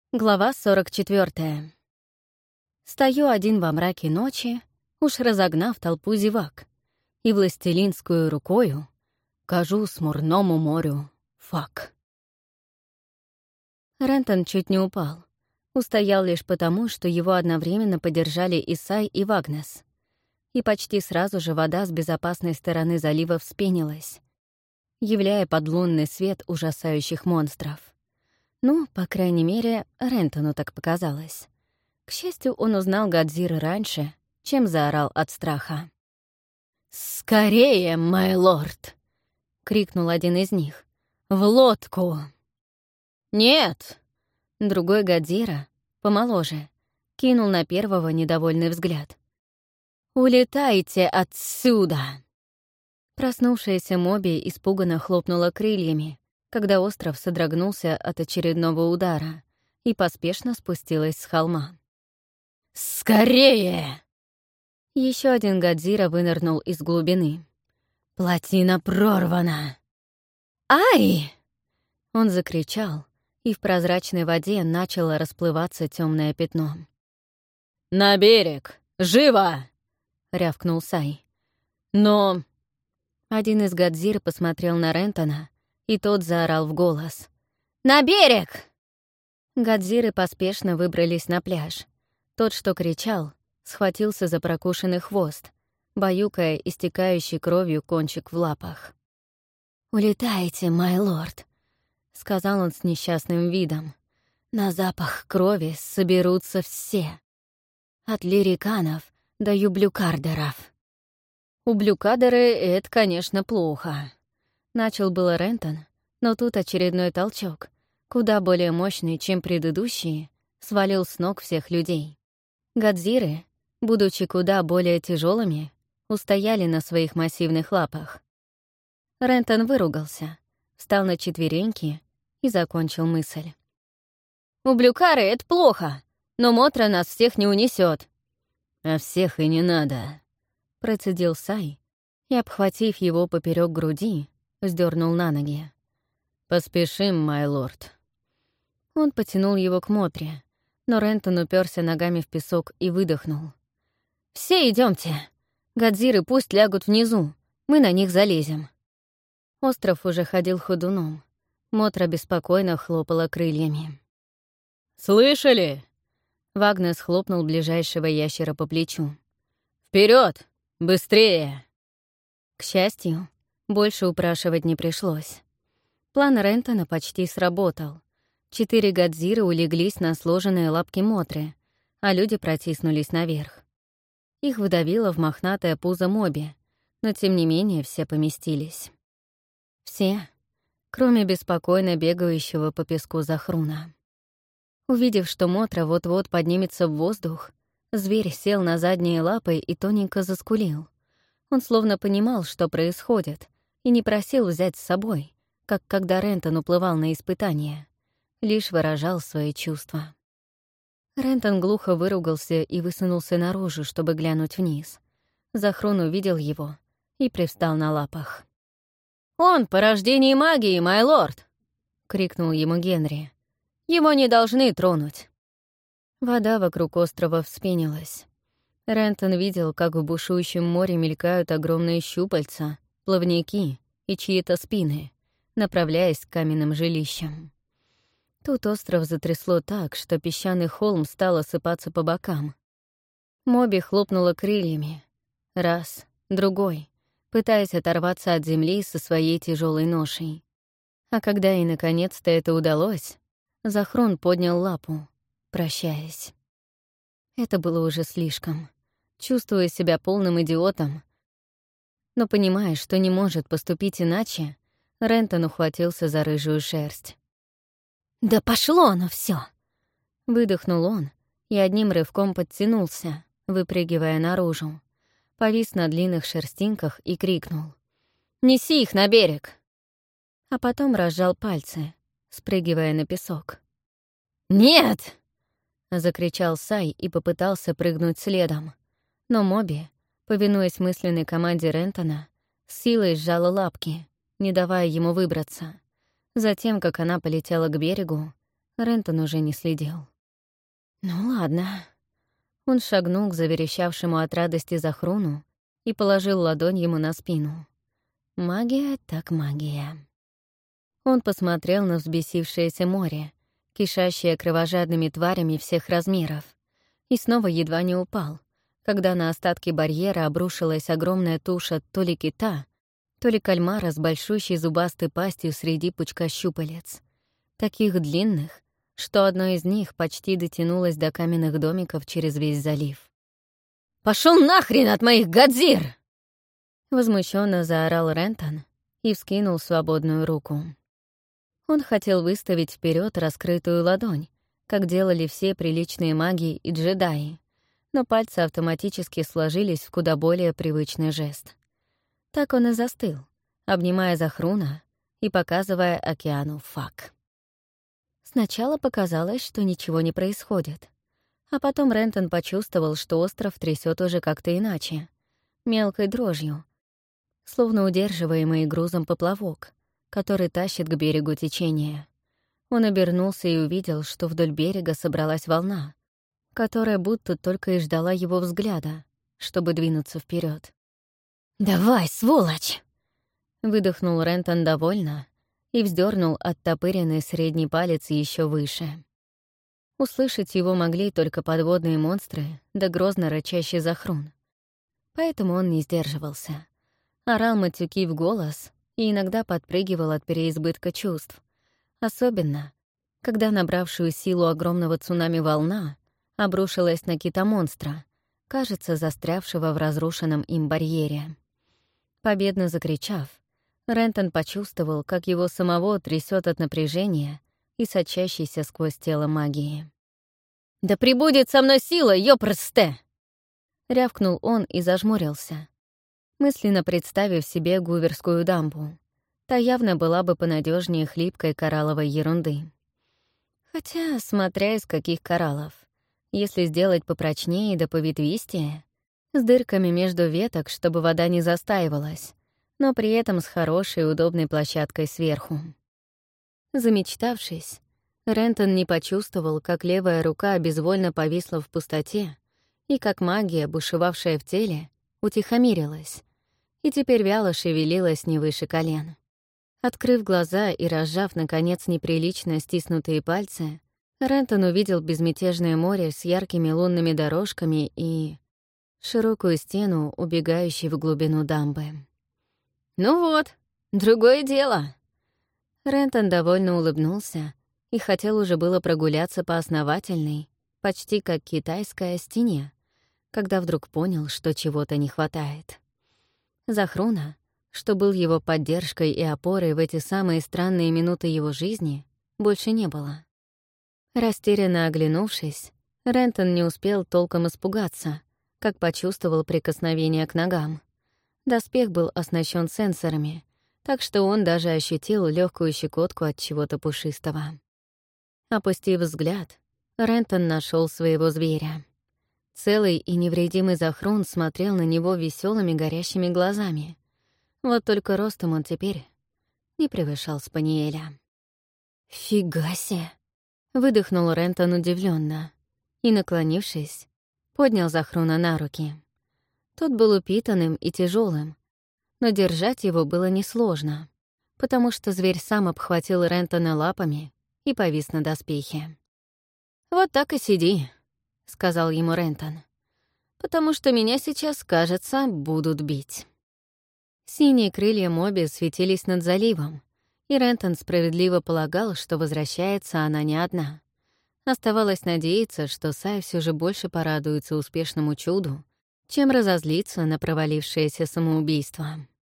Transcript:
Глава 44. Стою один во мраке ночи, уж разогнав толпу зевак, и властелинскую рукою кажу смурному морю фак. Рентон чуть не упал. Устоял лишь потому, что его одновременно поддержали Исай и Вагнес. И почти сразу же вода с безопасной стороны залива вспенилась, являя подлунный свет ужасающих монстров. Ну, по крайней мере, Рентону так показалось. К счастью, он узнал Годзиры раньше, чем заорал от страха. «Скорее, май лорд!» — крикнул один из них. «В лодку!» «Нет!» — другой Годзира, помоложе, кинул на первого недовольный взгляд. «Улетайте отсюда!» Проснувшаяся Моби испуганно хлопнула крыльями, когда остров содрогнулся от очередного удара и поспешно спустилась с холма. «Скорее!» Еще один Годзира вынырнул из глубины. «Плотина прорвана!» «Ай!» Он закричал, и в прозрачной воде начало расплываться темное пятно. «На берег! Живо!» — рявкнул Сай. «Но...» Один из Годзир посмотрел на Рентона, и тот заорал в голос. «На берег!» Годзиры поспешно выбрались на пляж. Тот, что кричал, схватился за прокушенный хвост, баюкая истекающий кровью кончик в лапах. «Улетайте, май лорд», — сказал он с несчастным видом. «На запах крови соберутся все. От лириканов до юблюкардеров». «Ублюкадеры — это, конечно, плохо». Начал было Рентон, но тут очередной толчок, куда более мощный, чем предыдущие, свалил с ног всех людей. Годзиры, будучи куда более тяжелыми, устояли на своих массивных лапах. Рентон выругался, встал на четвереньки и закончил мысль. «Ублюкары — это плохо, но Мотра нас всех не унесет. «А всех и не надо», — процедил Сай и, обхватив его поперек груди, вздернул на ноги. «Поспешим, май лорд». Он потянул его к Мотре, но Рентон уперся ногами в песок и выдохнул. «Все идемте. Годзиры пусть лягут внизу, мы на них залезем». Остров уже ходил ходуном. Мотра беспокойно хлопала крыльями. «Слышали?» Вагнес хлопнул ближайшего ящера по плечу. «Вперед! Быстрее!» К счастью, больше упрашивать не пришлось. План Рентона почти сработал. 4 Годзиры улеглись на сложенные лапки Мотры, а люди протиснулись наверх. Их выдавило в мохнатое пузо Моби, но тем не менее все поместились. Все, кроме беспокойно бегающего по песку Захруна. Увидев, что Мотра вот-вот поднимется в воздух, зверь сел на задние лапы и тоненько заскулил. Он словно понимал, что происходит, и не просил взять с собой, как когда Рентон уплывал на испытание, лишь выражал свои чувства. Рентон глухо выругался и высунулся наружу, чтобы глянуть вниз. Захрун увидел его и привстал на лапах. «Он — порождение магии, май лорд!» — крикнул ему Генри. «Его не должны тронуть». Вода вокруг острова вспенилась. Рентон видел, как в бушующем море мелькают огромные щупальца, плавники и чьи-то спины, направляясь к каменным жилищам. Тут остров затрясло так, что песчаный холм стал осыпаться по бокам. Моби хлопнула крыльями. Раз, другой, пытаясь оторваться от земли со своей тяжелой ношей. А когда ей наконец-то это удалось, Захрун поднял лапу, прощаясь. Это было уже слишком. Чувствуя себя полным идиотом, но понимая, что не может поступить иначе, Рентон ухватился за рыжую шерсть. «Да пошло оно все! Выдохнул он и одним рывком подтянулся, выпрыгивая наружу. Повис на длинных шерстинках и крикнул: «Неси их на берег!» А потом разжал пальцы, спрыгивая на песок. «Нет!» — закричал Сай и попытался прыгнуть следом. Но Моби, повинуясь мысленной команде Рентона, с силой сжала лапки, не давая ему выбраться. Затем, как она полетела к берегу, Рентон уже не следил. Ну ладно. Он шагнул к заверещавшему от радости Захруну и положил ладонь ему на спину. Магия так магия. Он посмотрел на взбесившееся море, кишащее кровожадными тварями всех размеров, и снова едва не упал, когда на остатки барьера обрушилась огромная туша то ли кита, то ли кальмара с большущей зубастой пастью среди пучка щупалец, таких длинных, что одно из них почти дотянулось до каменных домиков через весь залив. «Пошёл нахрен от моих Годзир!» Возмущенно заорал Рентон и вскинул свободную руку. Он хотел выставить вперед раскрытую ладонь, как делали все приличные маги и джедаи, но пальцы автоматически сложились в куда более привычный жест. Так он и застыл, обнимая Захруна и показывая океану фак. Сначала показалось, что ничего не происходит, а потом Рентон почувствовал, что остров трясет уже как-то иначе, мелкой дрожью, словно удерживаемый грузом поплавок, который тащит к берегу течение. Он обернулся и увидел, что вдоль берега собралась волна, которая будто только и ждала его взгляда, чтобы двинуться вперед. «Давай, сволочь!» — выдохнул Рентон довольно и вздернул оттопыренный средний палец еще выше. Услышать его могли только подводные монстры да грозно рычащий Захрун. Поэтому он не сдерживался. Орал матюки в голос и иногда подпрыгивал от переизбытка чувств. Особенно, когда набравшую силу огромного цунами волна обрушилась на кита-монстра, кажется, застрявшего в разрушенном им барьере. Победно закричав, Рентон почувствовал, как его самого трясет от напряжения и сочащейся сквозь тело магии. «Да пребудет со мной сила, ёпрсте!» Рявкнул он и зажмурился, мысленно представив себе Гуверскую дамбу. Та явно была бы понадежнее хлипкой коралловой ерунды. Хотя, смотря из каких кораллов. Если сделать попрочнее да поветвистее, с дырками между веток, чтобы вода не застаивалась, но при этом с хорошей и удобной площадкой сверху. Замечтавшись, Рентон не почувствовал, как левая рука безвольно повисла в пустоте и как магия, бушевавшая в теле, утихомирилась и теперь вяло шевелилась не выше колен. Открыв глаза и разжав, наконец, неприлично стиснутые пальцы, Рентон увидел безмятежное море с яркими лунными дорожками и широкую стену, убегающей в глубину дамбы. «Ну вот, другое дело!» Рентон довольно улыбнулся и хотел уже было прогуляться по основательной, почти как китайская, стене, когда вдруг понял, что чего-то не хватает. Захруна, что был его поддержкой и опорой в эти самые странные минуты его жизни, больше не было. Растерянно оглянувшись, Рентон не успел толком испугаться, как почувствовал прикосновение к ногам. Доспех был оснащен сенсорами, так что он даже ощутил легкую щекотку от чего-то пушистого. Опустив взгляд, Рентон нашел своего зверя. Целый и невредимый Захрун смотрел на него веселыми горящими глазами. Вот только ростом он теперь не превышал Спаниеля. «Фига себе!» — выдохнул Рентон удивленно и, наклонившись, поднял Захруна на руки. Тот был упитанным и тяжелым, но держать его было несложно, потому что зверь сам обхватил Рентона лапами и повис на доспехе. «Вот так и сиди», — сказал ему Рентон, «потому что меня сейчас, кажется, будут бить». Синие крылья Моби светились над заливом, и Рентон справедливо полагал, что возвращается она не одна. Оставалось надеяться, что Сай все же больше порадуется успешному чуду, чем разозлиться на провалившееся самоубийство.